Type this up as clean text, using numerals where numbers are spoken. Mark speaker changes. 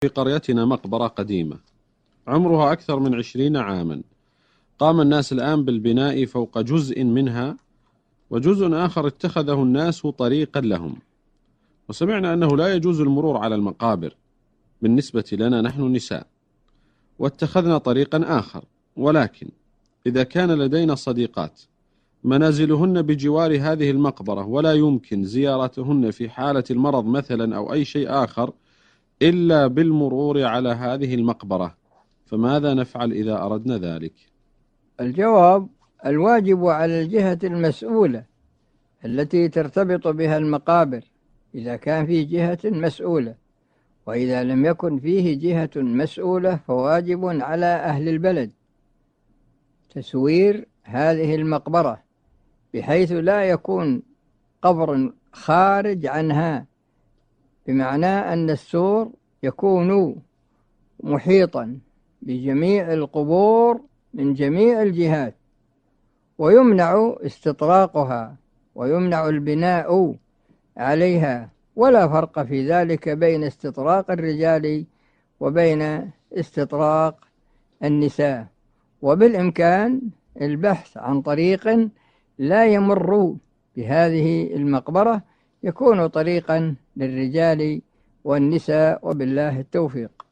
Speaker 1: في قريتنا مقبرة قديمة عمرها أكثر من 20 عاما. قام الناس الآن بالبناء فوق جزء منها، وجزء آخر اتخذه الناس طريقا لهم. وسمعنا أنه لا يجوز المرور على المقابر بالنسبة لنا نحن النساء، واتخذنا طريقا آخر. ولكن إذا كان لدينا صديقات منازلهن بجوار هذه المقبرة ولا يمكن زيارتهن في حالة المرض مثلا أو أي شيء آخر إلا بالمرور على هذه المقبرة، فماذا نفعل إذا أردنا ذلك؟
Speaker 2: الجواب: الواجب على الجهة المسؤولة التي ترتبط بها المقابر إذا كان في جهة مسؤولة، وإذا لم يكن فيه جهة مسؤولة فواجب على أهل البلد تسوير هذه المقبرة بحيث لا يكون قبر خارج عنها، بمعنى أن السور يكون محيطا بجميع القبور من جميع الجهات، ويمنع استطراقها ويمنع البناء عليها، ولا فرق في ذلك بين استطراق الرجال وبين استطراق النساء. وبالإمكان البحث عن طريق لا يمر بهذه المقبرة يكون طريقا للرجال والنساء، وبالله التوفيق.